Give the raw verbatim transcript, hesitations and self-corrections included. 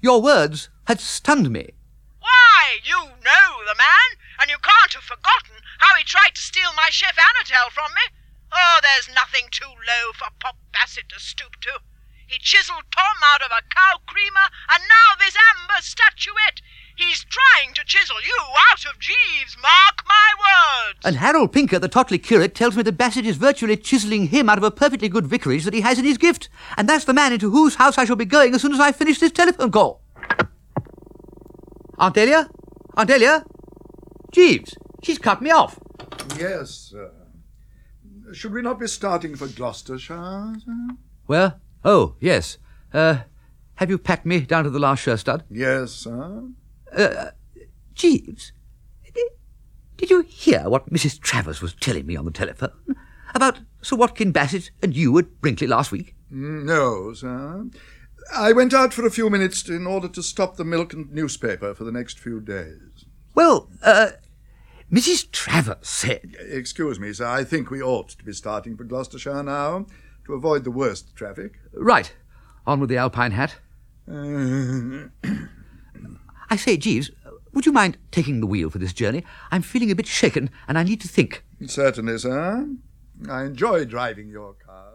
Your words had stunned me. Why, you know the man, and you can't have forgotten how he tried to steal my chef Anatel from me. Oh, there's nothing too low for Pop Bassett to stoop to. He chiselled Tom out of a cow creamer, and now this amber statuette. He's trying to chisel you out of Jeeves, mark my words. And Harold Pinker, the Totley curate, tells me that Bassett is virtually chiselling him out of a perfectly good vicarage that he has in his gift. And that's the man into whose house I shall be going as soon as I finish this telephone call. Aunt Delia? Aunt Delia? Jeeves, she's cut me off. Yes, sir. Should we not be starting for Gloucestershire, sir? Where? Oh, yes. Uh, have you packed me down to the last shirt stud? Yes, sir. Uh, Jeeves, did, did you hear what Missus Travers was telling me on the telephone? About Sir Watkin Bassett and you at Brinkley last week? No, sir. I went out for a few minutes in order to stop the milk and newspaper for the next few days. Well, uh, Missus Travers said... Excuse me, sir, I think we ought to be starting for Gloucestershire now, to avoid the worst traffic. Right. On with the alpine hat. Uh... I say, Jeeves, would you mind taking the wheel for this journey? I'm feeling a bit shaken, and I need to think. Certainly, sir. I enjoy driving your car.